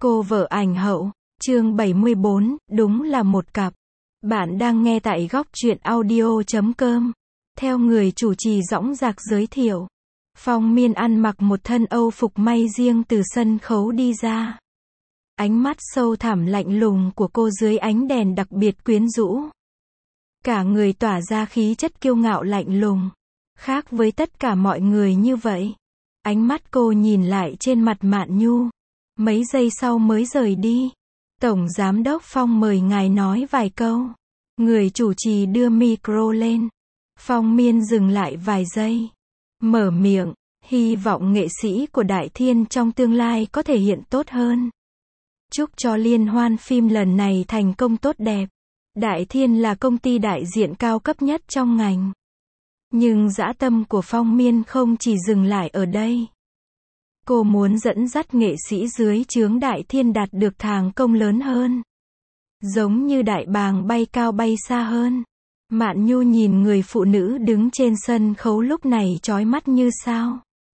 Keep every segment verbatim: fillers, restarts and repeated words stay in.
Cô vợ ảnh hậu, chương bảy mươi bốn, đúng là một cặp. Bạn đang nghe tại góc truyện audio chấm com. Theo người chủ trì dõng dạc giới thiệu, Phong Miên ăn mặc một thân Âu phục may riêng từ sân khấu đi ra. Ánh mắt sâu thẳm lạnh lùng của cô dưới ánh đèn đặc biệt quyến rũ. Cả người tỏa ra khí chất kiêu ngạo lạnh lùng. Khác với tất cả mọi người như vậy. Ánh mắt cô nhìn lại trên mặt Mạn Nhu. Mấy giây sau mới rời đi. Tổng Giám đốc Phong mời ngài nói vài câu. Người chủ trì đưa micro lên. Phong Miên dừng lại vài giây. Mở miệng, hy vọng nghệ sĩ của Đại Thiên trong tương lai có thể hiện tốt hơn. Chúc cho liên hoan phim lần này thành công tốt đẹp. Đại Thiên là công ty đại diện cao cấp nhất trong ngành. Nhưng dã tâm của Phong Miên không chỉ dừng lại ở đây. Cô muốn dẫn dắt nghệ sĩ dưới trướng Đại Thiên đạt được thành công lớn hơn. Giống như đại bàng bay cao bay xa hơn. Mạn Nhu nhìn người phụ nữ đứng trên sân khấu lúc này chói mắt như sao.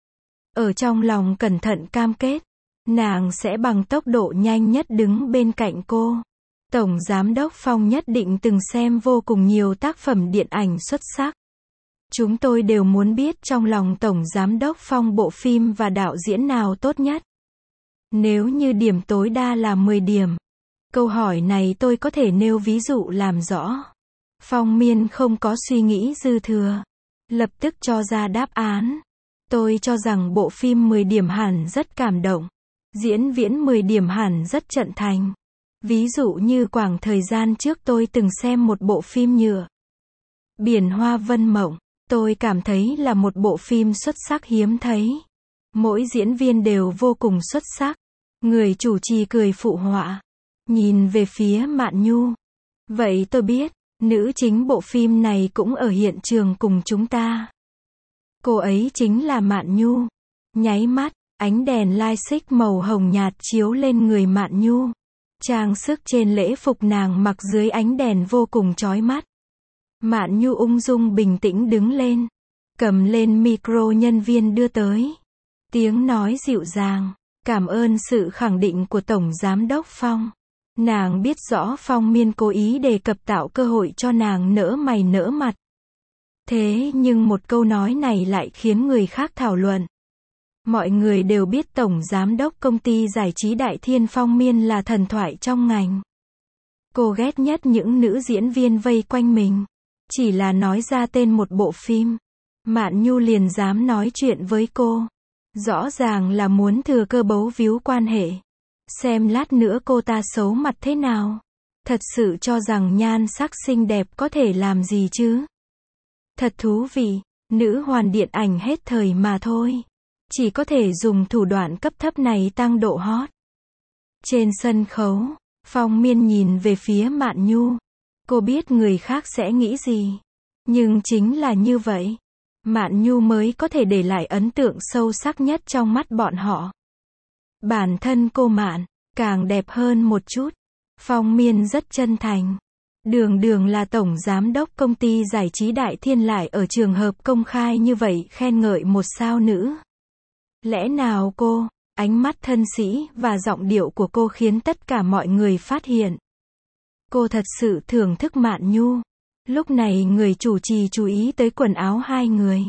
Ở trong lòng cẩn thận cam kết, nàng sẽ bằng tốc độ nhanh nhất đứng bên cạnh cô. Tổng Giám đốc Phong nhất định từng xem vô cùng nhiều tác phẩm điện ảnh xuất sắc. Chúng tôi đều muốn biết trong lòng Tổng Giám đốc Phong bộ phim và đạo diễn nào tốt nhất. Nếu như điểm tối đa là mười điểm. Câu hỏi này tôi có thể nêu ví dụ làm rõ. Phong Miên không có suy nghĩ dư thừa. Lập tức cho ra đáp án. Tôi cho rằng bộ phim mười điểm hẳn rất cảm động. Diễn viễn mười điểm hẳn rất trận thành. Ví dụ như khoảng thời gian trước tôi từng xem một bộ phim nhựa. Biển Hoa Vân Mộng. Tôi cảm thấy là một bộ phim xuất sắc hiếm thấy. Mỗi diễn viên đều vô cùng xuất sắc. Người chủ trì cười phụ họa. Nhìn về phía Mạn Nhu. Vậy tôi biết, nữ chính bộ phim này cũng ở hiện trường cùng chúng ta. Cô ấy chính là Mạn Nhu. Nháy mắt, ánh đèn lai xích màu hồng nhạt chiếu lên người Mạn Nhu. Trang sức trên lễ phục nàng mặc dưới ánh đèn vô cùng chói mắt. Mạn Nhu ung dung bình tĩnh đứng lên. Cầm lên micro nhân viên đưa tới. Tiếng nói dịu dàng. Cảm ơn sự khẳng định của Tổng Giám đốc Phong. Nàng biết rõ Phong Miên cố ý đề cập tạo cơ hội cho nàng nỡ mày nỡ mặt. Thế nhưng một câu nói này lại khiến người khác thảo luận. Mọi người đều biết Tổng Giám đốc công ty giải trí Đại Thiên Phong Miên là thần thoại trong ngành. Cô ghét nhất những nữ diễn viên vây quanh mình. Chỉ là nói ra tên một bộ phim. Mạn Nhu liền dám nói chuyện với cô. Rõ ràng là muốn thừa cơ bấu víu quan hệ. Xem lát nữa cô ta xấu mặt thế nào. Thật sự cho rằng nhan sắc xinh đẹp có thể làm gì chứ. Thật thú vị, nữ hoàn điện ảnh hết thời mà thôi. Chỉ có thể dùng thủ đoạn cấp thấp này tăng độ hot. Trên sân khấu, Phong Miên nhìn về phía Mạn Nhu. Cô biết người khác sẽ nghĩ gì. Nhưng chính là như vậy. Mạn Nhu mới có thể để lại ấn tượng sâu sắc nhất trong mắt bọn họ. Bản thân cô Mạn, càng đẹp hơn một chút. Phong Miên rất chân thành. Đường đường là Tổng Giám đốc công ty giải trí Đại Thiên lại ở trường hợp công khai như vậy khen ngợi một sao nữ. Lẽ nào cô, ánh mắt thân sĩ và giọng điệu của cô khiến tất cả mọi người phát hiện. Cô thật sự thưởng thức Mạn Nhu. Lúc này người chủ trì chú ý tới quần áo hai người.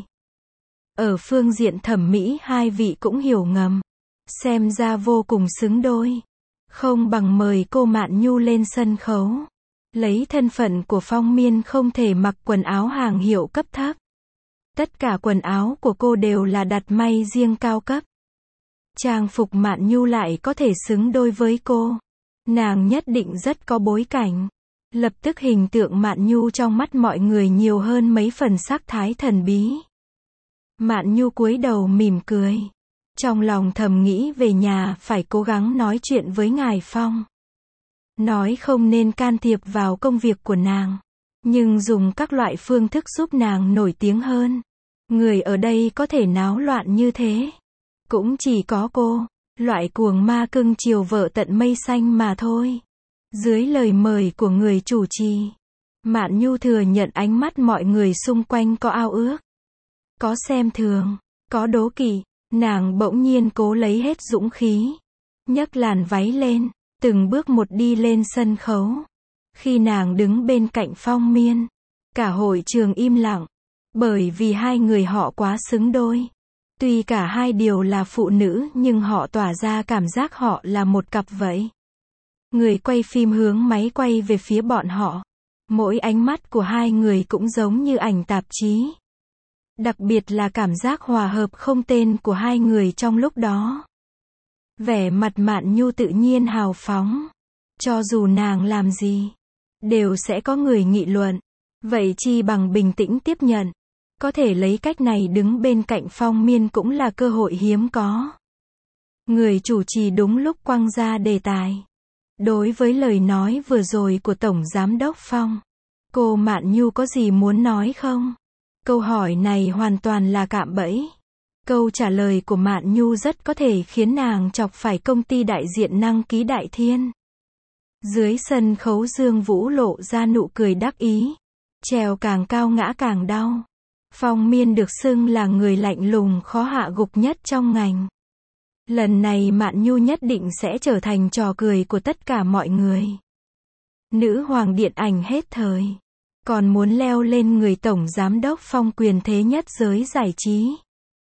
Ở phương diện thẩm mỹ hai vị cũng hiểu ngầm. Xem ra vô cùng xứng đôi. Không bằng mời cô Mạn Nhu lên sân khấu. Lấy thân phận của Phong Miên không thể mặc quần áo hàng hiệu cấp thấp. Tất cả quần áo của cô đều là đặt may riêng cao cấp. Trang phục Mạn Nhu lại có thể xứng đôi với cô. Nàng nhất định rất có bối cảnh. Lập tức hình tượng Mạn Nhu trong mắt mọi người nhiều hơn mấy phần sắc thái thần bí. Mạn Nhu cúi đầu mỉm cười. Trong lòng thầm nghĩ về nhà phải cố gắng nói chuyện với ngài Phong. Nói không nên can thiệp vào công việc của nàng. Nhưng dùng các loại phương thức giúp nàng nổi tiếng hơn. Người ở đây có thể náo loạn như thế. Cũng chỉ có cô. Loại cuồng ma cưng chiều vợ tận mây xanh mà thôi. Dưới lời mời của người chủ trì, Mạn Nhu thừa nhận ánh mắt mọi người xung quanh có ao ước. Có xem thường, có đố kỵ, nàng bỗng nhiên cố lấy hết dũng khí. nhấc làn váy lên, từng bước một đi lên sân khấu. Khi nàng đứng bên cạnh Phong Miên, cả hội trường im lặng, bởi vì hai người họ quá xứng đôi. Tuy cả hai đều là phụ nữ nhưng họ tỏa ra cảm giác họ là một cặp vậy. Người quay phim hướng máy quay về phía bọn họ. Mỗi ánh mắt của hai người cũng giống như ảnh tạp chí. Đặc biệt là cảm giác hòa hợp không tên của hai người trong lúc đó. Vẻ mặt Mạn Nhu tự nhiên hào phóng. Cho dù nàng làm gì, đều sẽ có người nghị luận. Vậy chi bằng bình tĩnh tiếp nhận. Có thể lấy cách này đứng bên cạnh Phong Miên cũng là cơ hội hiếm có. Người chủ trì đúng lúc quăng ra đề tài. Đối với lời nói vừa rồi của Tổng Giám đốc Phong, cô Mạn Nhu có gì muốn nói không? Câu hỏi này hoàn toàn là cạm bẫy. Câu trả lời của Mạn Nhu rất có thể khiến nàng chọc phải công ty đại diện Năng Ký Đại Thiên. Dưới sân khấu Dương Vũ lộ ra nụ cười đắc ý. Trèo càng cao ngã càng đau. Phong Miên được xưng là người lạnh lùng khó hạ gục nhất trong ngành. Lần này Mạn Nhu nhất định sẽ trở thành trò cười của tất cả mọi người. Nữ hoàng điện ảnh hết thời. Còn muốn leo lên người Tổng Giám đốc Phong quyền thế nhất giới giải trí.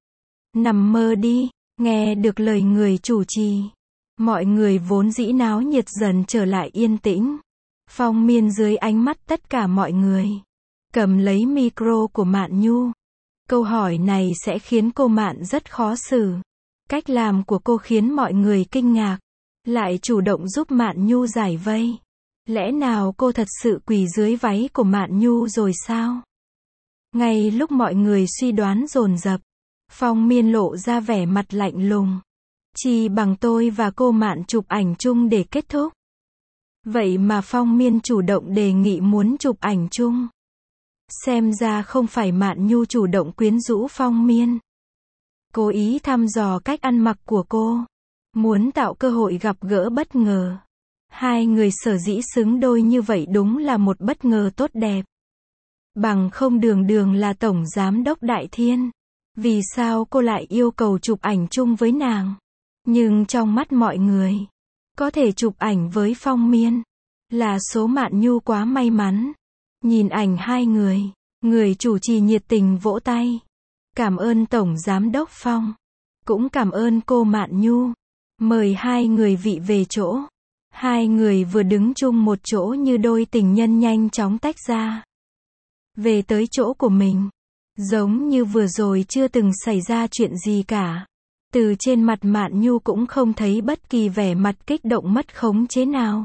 Nằm mơ đi, nghe được lời người chủ trì. Mọi người vốn dĩ náo nhiệt dần trở lại yên tĩnh. Phong Miên dưới ánh mắt tất cả mọi người. Cầm lấy micro của Mạn Nhu. Câu hỏi này sẽ khiến cô Mạn rất khó xử. Cách làm của cô khiến mọi người kinh ngạc. Lại chủ động giúp Mạn Nhu giải vây. Lẽ nào cô thật sự quỳ dưới váy của Mạn Nhu rồi sao? Ngay lúc mọi người suy đoán dồn dập, Phong Miên lộ ra vẻ mặt lạnh lùng. Chỉ bằng tôi và cô Mạn chụp ảnh chung để kết thúc. Vậy mà Phong Miên chủ động đề nghị muốn chụp ảnh chung. Xem ra không phải Mạn Nhu chủ động quyến rũ Phong Miên. Cố ý thăm dò cách ăn mặc của cô. Muốn tạo cơ hội gặp gỡ bất ngờ. Hai người sở dĩ xứng đôi như vậy đúng là một bất ngờ tốt đẹp. Bằng không đường đường là Tổng Giám đốc Đại Thiên. Vì sao cô lại yêu cầu chụp ảnh chung với nàng? Nhưng trong mắt mọi người, có thể chụp ảnh với Phong Miên là số Mạn Nhu quá may mắn. Nhìn ảnh hai người, người chủ trì nhiệt tình vỗ tay. Cảm ơn Tổng Giám đốc Phong. Cũng cảm ơn cô Mạn Nhu. Mời hai người vị về chỗ. Hai người vừa đứng chung một chỗ như đôi tình nhân nhanh chóng tách ra. Về tới chỗ của mình. Giống như vừa rồi chưa từng xảy ra chuyện gì cả. Từ trên mặt Mạn Nhu cũng không thấy bất kỳ vẻ mặt kích động mất khống chế nào.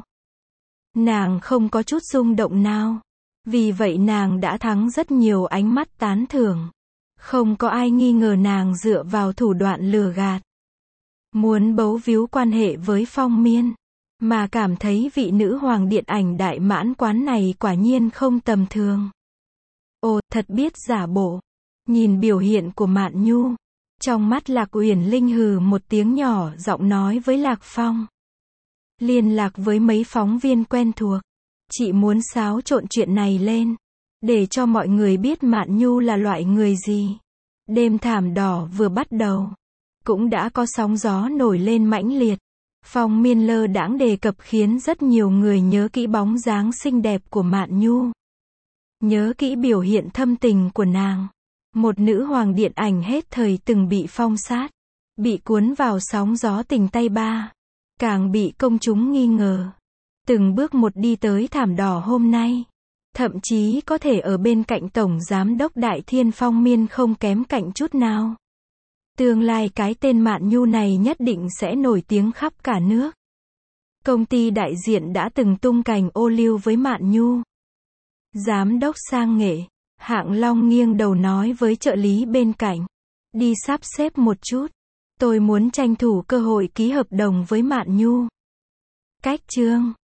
Nàng không có chút rung động nào. Vì vậy nàng đã thắng rất nhiều ánh mắt tán thưởng. Không có ai nghi ngờ nàng dựa vào thủ đoạn lừa gạt. Muốn bấu víu quan hệ với Phong Miên. Mà cảm thấy vị nữ hoàng điện ảnh đại mãn quán này quả nhiên không tầm thường. Ồ, thật biết giả bộ. Nhìn biểu hiện của Mạn Nhu. Trong mắt Lạc Uyển Linh hừ một tiếng nhỏ giọng nói với Lạc Phong. Liên lạc với mấy phóng viên quen thuộc. Chị muốn xáo trộn chuyện này lên. Để cho mọi người biết Mạn Nhu là loại người gì. Đêm thảm đỏ vừa bắt đầu. Cũng đã có sóng gió nổi lên mãnh liệt. Phong Miên lơ đãng đề cập khiến rất nhiều người nhớ kỹ bóng dáng xinh đẹp của Mạn Nhu. Nhớ kỹ biểu hiện thâm tình của nàng. Một nữ hoàng điện ảnh hết thời từng bị phong sát. Bị cuốn vào sóng gió tình tay ba. Càng bị công chúng nghi ngờ. Từng bước một đi tới thảm đỏ hôm nay. Thậm chí có thể ở bên cạnh Tổng Giám đốc Đại Thiên Phong Miên không kém cạnh chút nào. Tương lai cái tên Mạn Nhu này nhất định sẽ nổi tiếng khắp cả nước. Công ty đại diện đã từng tung cành ô liu với Mạn Nhu. Giám đốc sang nghệ, Hạng Long nghiêng đầu nói với trợ lý bên cạnh. Đi sắp xếp một chút. Tôi muốn tranh thủ cơ hội ký hợp đồng với Mạn Nhu. Cách chương